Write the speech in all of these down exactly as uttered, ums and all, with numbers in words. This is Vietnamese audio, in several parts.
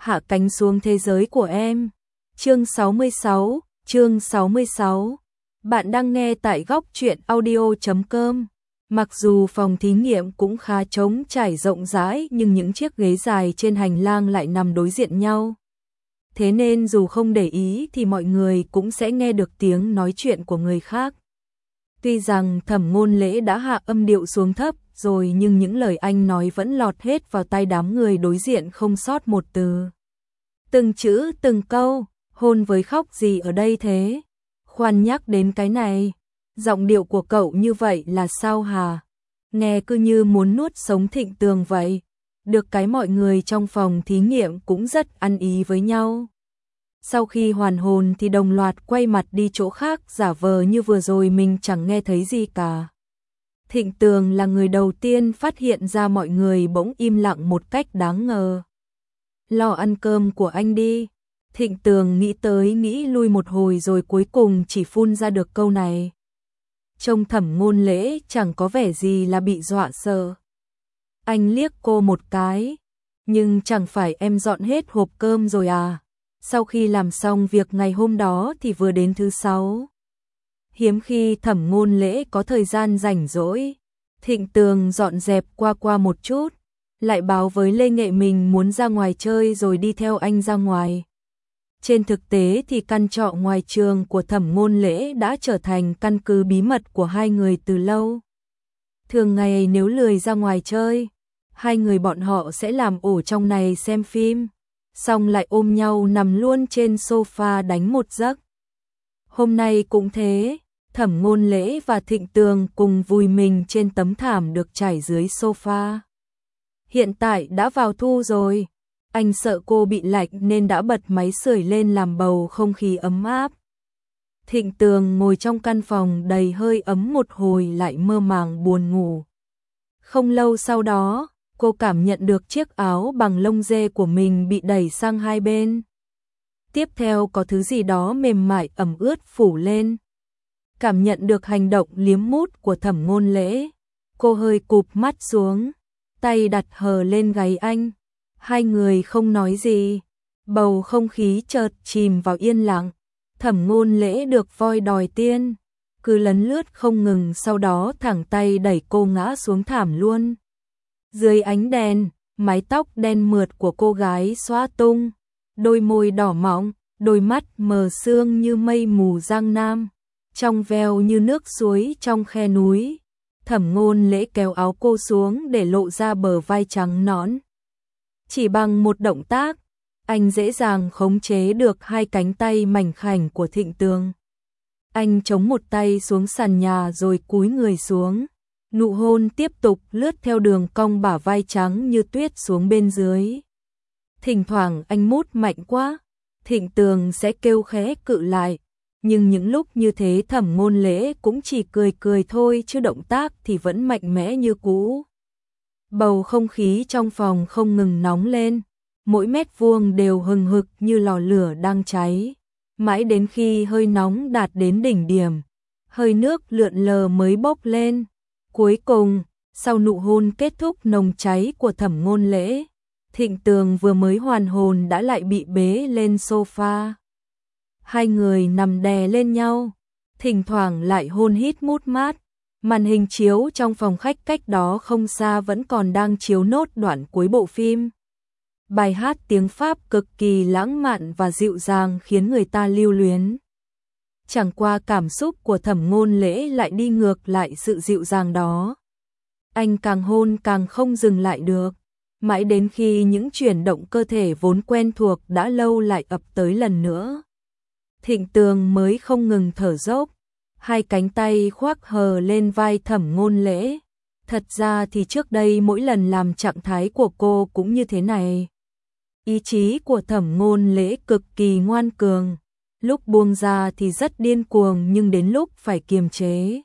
hạ cánh xuống thế giới của em. Chương sáu mươi sáu, chương sáu mươi sáu. Bạn đang nghe tại góc truyện audio chấm com. Mặc dù phòng thí nghiệm cũng khá trống trải rộng rãi nhưng những chiếc ghế dài trên hành lang lại nằm đối diện nhau. Thế nên dù không để ý thì mọi người cũng sẽ nghe được tiếng nói chuyện của người khác. Tuy rằng Thẩm Ngôn Lễ đã hạ âm điệu xuống thấp rồi nhưng những lời anh nói vẫn lọt hết vào tai đám người đối diện không sót một từ. Từng chữ từng câu, hôn với khóc gì ở đây thế? Khoan nhắc đến cái này, giọng điệu của cậu như vậy là sao hả? Nghe cứ như muốn nuốt sống Thịnh Tường vậy. Được cái mọi người trong phòng thí nghiệm cũng rất ăn ý với nhau. Sau khi hoàn hồn thì đồng loạt quay mặt đi chỗ khác giả vờ như vừa rồi mình chẳng nghe thấy gì cả. Thịnh Tường là người đầu tiên phát hiện ra mọi người bỗng im lặng một cách đáng ngờ. Lo ăn cơm của anh đi. Thịnh Tường nghĩ tới nghĩ lui một hồi rồi cuối cùng chỉ phun ra được câu này. Trông Thẩm Ngôn Lễ chẳng có vẻ gì là bị dọa sợ. Anh liếc cô một cái. Nhưng chẳng phải em dọn hết hộp cơm rồi à? Sau khi làm xong việc ngày hôm đó thì vừa đến thứ sáu. Hiếm khi Thẩm Ngôn Lễ có thời gian rảnh rỗi. Thịnh Tường dọn dẹp qua qua một chút. Lại báo với Lê Nghệ mình muốn ra ngoài chơi rồi đi theo anh ra ngoài. Trên thực tế thì căn trọ ngoài trường của Thẩm Ngôn Lễ đã trở thành căn cứ bí mật của hai người từ lâu. Thường ngày nếu lười ra ngoài chơi, hai người bọn họ sẽ làm ổ trong này xem phim, xong lại ôm nhau nằm luôn trên sofa đánh một giấc. Hôm nay cũng thế, Thẩm Ngôn Lễ và Thịnh Tường cùng vùi mình trên tấm thảm được trải dưới sofa. Hiện tại đã vào thu rồi. Anh sợ cô bị lạnh nên đã bật máy sưởi lên làm bầu không khí ấm áp. Thịnh Tường ngồi trong căn phòng đầy hơi ấm một hồi lại mơ màng buồn ngủ. Không lâu sau đó, cô cảm nhận được chiếc áo bằng lông dê của mình bị đẩy sang hai bên. Tiếp theo có thứ gì đó mềm mại ẩm ướt phủ lên. Cảm nhận được hành động liếm mút của Thẩm Ngôn Lễ, cô hơi cụp mắt xuống, tay đặt hờ lên gáy anh. Hai người không nói gì, bầu không khí chợt chìm vào yên lặng. Thẩm Ngôn Lễ được voi đòi tiên, cứ lấn lướt không ngừng, sau đó thẳng tay đẩy cô ngã xuống thảm luôn. Dưới ánh đèn, mái tóc đen mượt của cô gái xõa tung, đôi môi đỏ mọng, đôi mắt mờ sương như mây mù Giang Nam, trong veo như nước suối trong khe núi. Thẩm Ngôn Lễ kéo áo cô xuống để lộ ra bờ vai trắng nõn. Chỉ bằng một động tác, anh dễ dàng khống chế được hai cánh tay mảnh khảnh của Thịnh Tường. Anh chống một tay xuống sàn nhà rồi cúi người xuống. Nụ hôn tiếp tục lướt theo đường cong bả vai trắng như tuyết xuống bên dưới. Thỉnh thoảng anh mút mạnh quá, Thịnh Tường sẽ kêu khẽ cự lại. Nhưng những lúc như thế Thẩm Ngôn Lễ cũng chỉ cười cười thôi chứ động tác thì vẫn mạnh mẽ như cũ. Bầu không khí trong phòng không ngừng nóng lên, mỗi mét vuông đều hừng hực như lò lửa đang cháy. Mãi đến khi hơi nóng đạt đến đỉnh điểm, hơi nước lượn lờ mới bốc lên. Cuối cùng, sau nụ hôn kết thúc nồng cháy của Thẩm Ngôn Lễ, Thịnh Tường vừa mới hoàn hồn đã lại bị bế lên sofa. Hai người nằm đè lên nhau, thỉnh thoảng lại hôn hít mút mát. Màn hình chiếu trong phòng khách cách đó không xa vẫn còn đang chiếu nốt đoạn cuối bộ phim. Bài hát tiếng Pháp cực kỳ lãng mạn và dịu dàng khiến người ta lưu luyến. Chẳng qua cảm xúc của Thẩm Ngôn Lễ lại đi ngược lại sự dịu dàng đó. Anh càng hôn càng không dừng lại được, mãi đến khi những chuyển động cơ thể vốn quen thuộc đã lâu lại ập tới lần nữa. Thịnh Tường mới không ngừng thở dốc. Hai cánh tay khoác hờ lên vai Thẩm Ngôn Lễ. Thật ra thì trước đây mỗi lần làm trạng thái của cô cũng như thế này. Ý chí của Thẩm Ngôn Lễ cực kỳ ngoan cường. Lúc buông ra thì rất điên cuồng nhưng đến lúc phải kiềm chế,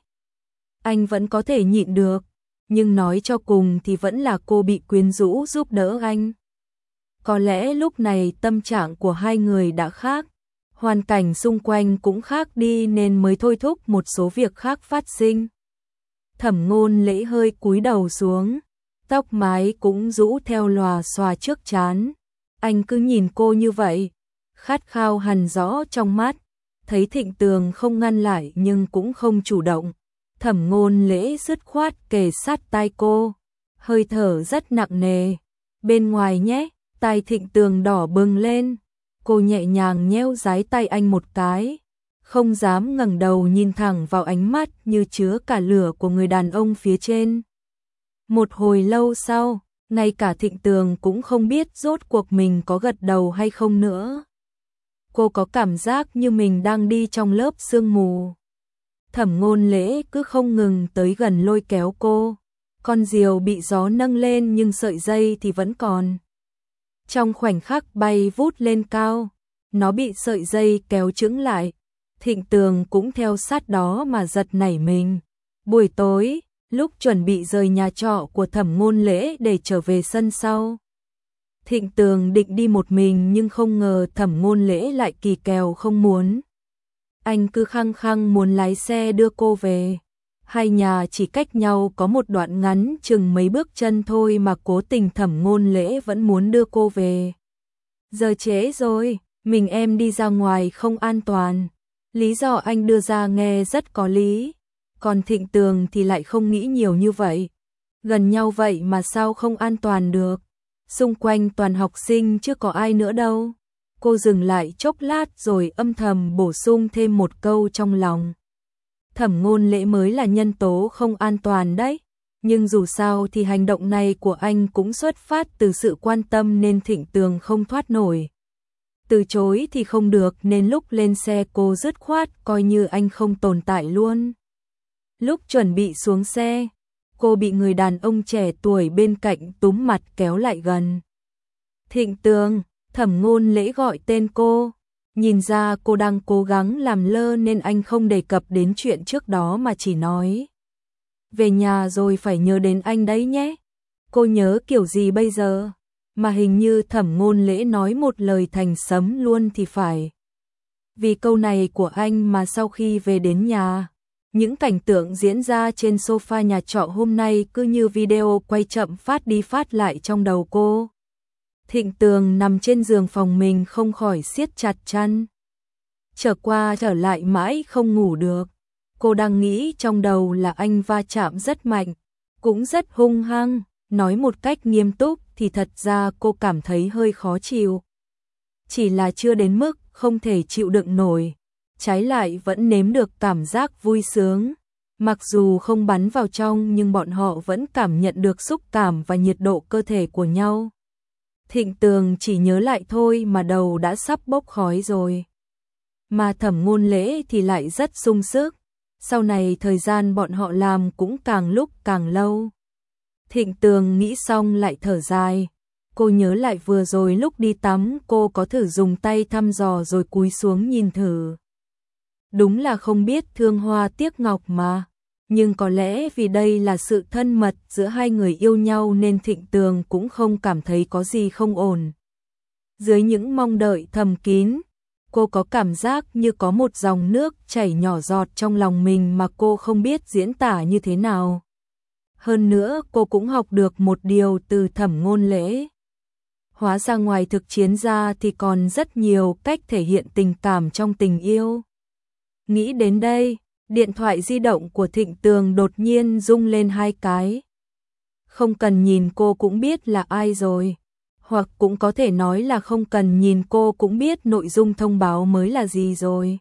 anh vẫn có thể nhịn được. Nhưng nói cho cùng thì vẫn là cô bị quyến rũ giúp đỡ anh. Có lẽ lúc này tâm trạng của hai người đã khác. Hoàn cảnh xung quanh cũng khác đi nên mới thôi thúc một số việc khác phát sinh. Thẩm Ngôn Lễ hơi cúi đầu xuống, tóc mái cũng rũ theo lòa xòa trước trán. Anh cứ nhìn cô như vậy, khát khao hằn rõ trong mắt, thấy Thịnh Tường không ngăn lại nhưng cũng không chủ động. Thẩm Ngôn Lễ dứt khoát kề sát tai cô, hơi thở rất nặng nề. Bên ngoài nhé, tai Thịnh Tường đỏ bừng lên, cô nhẹ nhàng nhéo dái tay anh một cái, không dám ngẩng đầu nhìn thẳng vào ánh mắt như chứa cả lửa của người đàn ông phía trên. Một hồi lâu sau, ngay cả Thịnh Tường cũng không biết rốt cuộc mình có gật đầu hay không nữa. Cô có cảm giác như mình đang đi trong lớp sương mù. Thẩm Ngôn Lễ cứ không ngừng tới gần lôi kéo cô. Con diều bị gió nâng lên nhưng sợi dây thì vẫn còn. Trong khoảnh khắc bay vút lên cao, nó bị sợi dây kéo chững lại. Thịnh Tường cũng theo sát đó mà giật nảy mình. Buổi tối, lúc chuẩn bị rời nhà trọ của Thẩm Ngôn Lễ để trở về sân sau, Thịnh Tường định đi một mình nhưng không ngờ Thẩm Ngôn Lễ lại kỳ kèo không muốn. Anh cứ khăng khăng muốn lái xe đưa cô về. Hai nhà chỉ cách nhau có một đoạn ngắn chừng mấy bước chân thôi mà cố tình Thẩm Ngôn Lễ vẫn muốn đưa cô về. Giờ trễ rồi, mình em đi ra ngoài không an toàn. Lý do anh đưa ra nghe rất có lý. Còn Thịnh Tường thì lại không nghĩ nhiều như vậy. Gần nhau vậy mà sao không an toàn được. Xung quanh toàn học sinh chứ có ai nữa đâu. Cô dừng lại chốc lát rồi âm thầm bổ sung thêm một câu trong lòng. Thẩm Ngôn Lễ mới là nhân tố không an toàn đấy. Nhưng dù sao thì hành động này của anh cũng xuất phát từ sự quan tâm nên Thịnh Tường không thoát nổi. Từ chối thì không được nên lúc lên xe cô dứt khoát coi như anh không tồn tại luôn. Lúc chuẩn bị xuống xe, cô bị người đàn ông trẻ tuổi bên cạnh túm mặt kéo lại gần. Thịnh Tường, Thẩm Ngôn Lễ gọi tên cô. Nhìn ra cô đang cố gắng làm lơ nên anh không đề cập đến chuyện trước đó mà chỉ nói. Về nhà rồi phải nhớ đến anh đấy nhé. Cô nhớ kiểu gì bây giờ? Mà hình như Thẩm Ngôn Lễ nói một lời thành sấm luôn thì phải. Vì câu này của anh mà sau khi về đến nhà, những cảnh tượng diễn ra trên sofa nhà trọ hôm nay cứ như video quay chậm phát đi phát lại trong đầu cô. Thịnh Tường nằm trên giường phòng mình không khỏi siết chặt chăn. Trở qua trở lại mãi không ngủ được. Cô đang nghĩ trong đầu là anh va chạm rất mạnh, cũng rất hung hăng, nói một cách nghiêm túc thì thật ra cô cảm thấy hơi khó chịu. Chỉ là chưa đến mức không thể chịu đựng nổi, trái lại vẫn nếm được cảm giác vui sướng. Mặc dù không bắn vào trong nhưng bọn họ vẫn cảm nhận được xúc cảm và nhiệt độ cơ thể của nhau. Thịnh Tường chỉ nhớ lại thôi mà đầu đã sắp bốc khói rồi. Mà Thẩm Ngôn Lễ thì lại rất sung sức. Sau này thời gian bọn họ làm cũng càng lúc càng lâu. Thịnh Tường nghĩ xong lại thở dài. Cô nhớ lại vừa rồi lúc đi tắm cô có thử dùng tay thăm dò rồi cúi xuống nhìn thử. Đúng là không biết thương hoa tiếc ngọc mà. Nhưng có lẽ vì đây là sự thân mật giữa hai người yêu nhau nên Thịnh Tường cũng không cảm thấy có gì không ổn. Dưới những mong đợi thầm kín, cô có cảm giác như có một dòng nước chảy nhỏ giọt trong lòng mình mà cô không biết diễn tả như thế nào. Hơn nữa cô cũng học được một điều từ Thẩm Ngôn Lễ. Hóa ra ngoài thực chiến ra thì còn rất nhiều cách thể hiện tình cảm trong tình yêu. Nghĩ đến đây, điện thoại di động của Thịnh Tường đột nhiên rung lên hai cái. Không cần nhìn cô cũng biết là ai rồi. Hoặc cũng có thể nói là không cần nhìn cô cũng biết nội dung thông báo mới là gì rồi.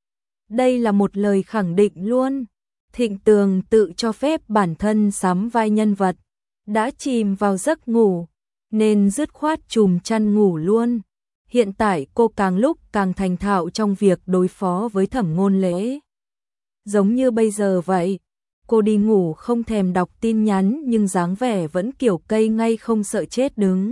Đây là một lời khẳng định luôn. Thịnh Tường tự cho phép bản thân sắm vai nhân vật, đã chìm vào giấc ngủ, nên dứt khoát chùm chăn ngủ luôn. Hiện tại cô càng lúc càng thành thạo trong việc đối phó với Thẩm Ngôn Lễ. Giống như bây giờ vậy, cô đi ngủ không thèm đọc tin nhắn nhưng dáng vẻ vẫn kiểu cây ngay không sợ chết đứng.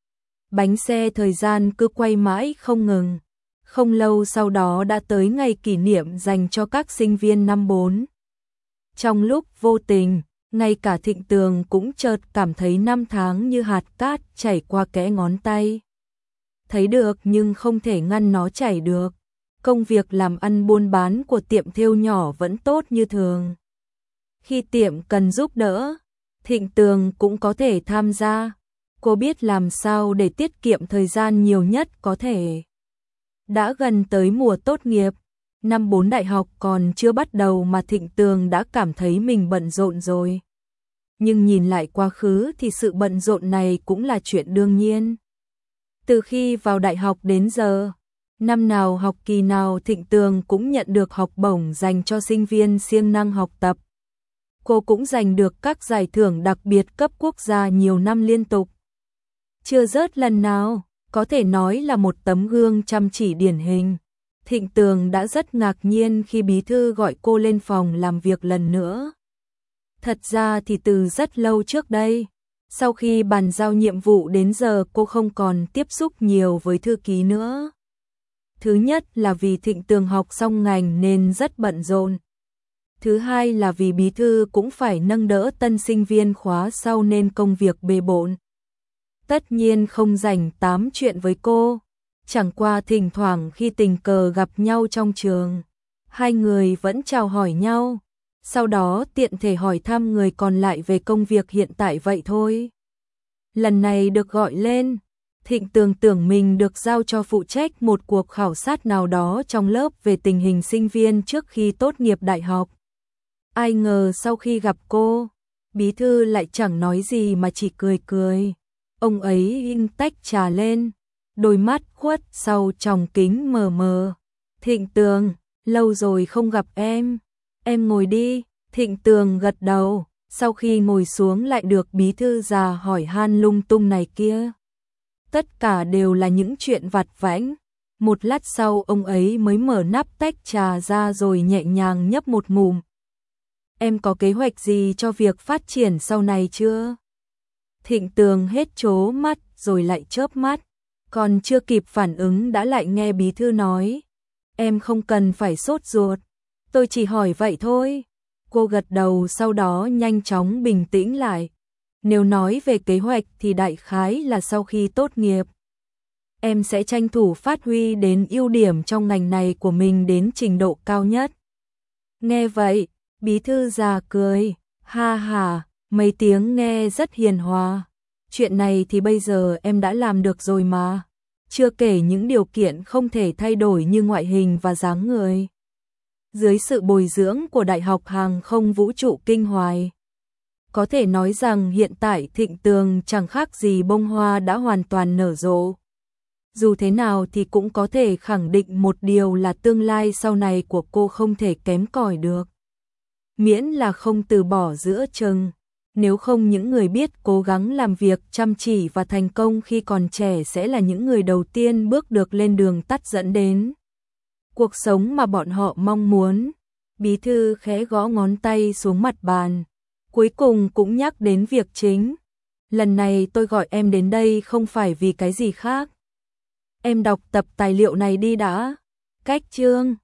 Bánh xe thời gian cứ quay mãi không ngừng. Không lâu sau đó đã tới ngày kỷ niệm dành cho các sinh viên năm bốn. Trong lúc vô tình, ngay cả Thịnh Tường cũng chợt cảm thấy năm tháng như hạt cát chảy qua kẽ ngón tay. Thấy được nhưng không thể ngăn nó chảy được. Công việc làm ăn buôn bán của tiệm thêu nhỏ vẫn tốt như thường. Khi tiệm cần giúp đỡ, Thịnh Tường cũng có thể tham gia. Cô biết làm sao để tiết kiệm thời gian nhiều nhất có thể. Đã gần tới mùa tốt nghiệp, năm bốn đại học còn chưa bắt đầu mà Thịnh Tường đã cảm thấy mình bận rộn rồi. Nhưng nhìn lại quá khứ thì sự bận rộn này cũng là chuyện đương nhiên. Từ khi vào đại học đến giờ, năm nào học kỳ nào Thịnh Tường cũng nhận được học bổng dành cho sinh viên siêng năng học tập. Cô cũng giành được các giải thưởng đặc biệt cấp quốc gia nhiều năm liên tục. Chưa rớt lần nào, có thể nói là một tấm gương chăm chỉ điển hình. Thịnh Tường đã rất ngạc nhiên khi bí thư gọi cô lên phòng làm việc lần nữa. Thật ra thì từ rất lâu trước đây, sau khi bàn giao nhiệm vụ đến giờ cô không còn tiếp xúc nhiều với thư ký nữa. Thứ nhất là vì Thịnh Tường học xong ngành nên rất bận rộn. Thứ hai là vì bí thư cũng phải nâng đỡ tân sinh viên khóa sau nên công việc bề bộn. Tất nhiên không rảnh tám chuyện với cô, chẳng qua thỉnh thoảng khi tình cờ gặp nhau trong trường, hai người vẫn chào hỏi nhau, sau đó tiện thể hỏi thăm người còn lại về công việc hiện tại vậy thôi. Lần này được gọi lên, Thịnh Tường tưởng mình được giao cho phụ trách một cuộc khảo sát nào đó trong lớp về tình hình sinh viên trước khi tốt nghiệp đại học. Ai ngờ sau khi gặp cô, bí thư lại chẳng nói gì mà chỉ cười cười. Ông ấy in tách trà lên, đôi mắt khuất sau tròng kính mờ mờ. Thịnh Tường, lâu rồi không gặp em, em ngồi đi. Thịnh Tường gật đầu, sau khi ngồi xuống lại được bí thư già hỏi han lung tung này kia. Tất cả đều là những chuyện vặt vãnh. Một lát sau ông ấy mới mở nắp tách trà ra rồi nhẹ nhàng nhấp một ngụm. Em có kế hoạch gì cho việc phát triển sau này chưa? Thịnh Tường hết trố mắt rồi lại chớp mắt, còn chưa kịp phản ứng đã lại nghe bí thư nói. Em không cần phải sốt ruột, tôi chỉ hỏi vậy thôi. Cô gật đầu sau đó nhanh chóng bình tĩnh lại. Nếu nói về kế hoạch thì đại khái là sau khi tốt nghiệp, em sẽ tranh thủ phát huy đến ưu điểm trong ngành này của mình đến trình độ cao nhất. Nghe vậy, bí thư già cười, ha ha, mấy tiếng nghe rất hiền hòa. Chuyện này thì bây giờ em đã làm được rồi mà. Chưa kể những điều kiện không thể thay đổi như ngoại hình và dáng người. Dưới sự bồi dưỡng của Đại học Hàng không Vũ trụ Kinh Hoài, có thể nói rằng hiện tại Thịnh Tường chẳng khác gì bông hoa đã hoàn toàn nở rộ. Dù thế nào thì cũng có thể khẳng định một điều là tương lai sau này của cô không thể kém cỏi được. Miễn là không từ bỏ giữa chừng, nếu không những người biết cố gắng làm việc chăm chỉ và thành công khi còn trẻ sẽ là những người đầu tiên bước được lên đường tắt dẫn đến cuộc sống mà bọn họ mong muốn. Bí thư khẽ gõ ngón tay xuống mặt bàn, cuối cùng cũng nhắc đến việc chính. Lần này tôi gọi em đến đây không phải vì cái gì khác. Em đọc tập tài liệu này đi đã. Cách chương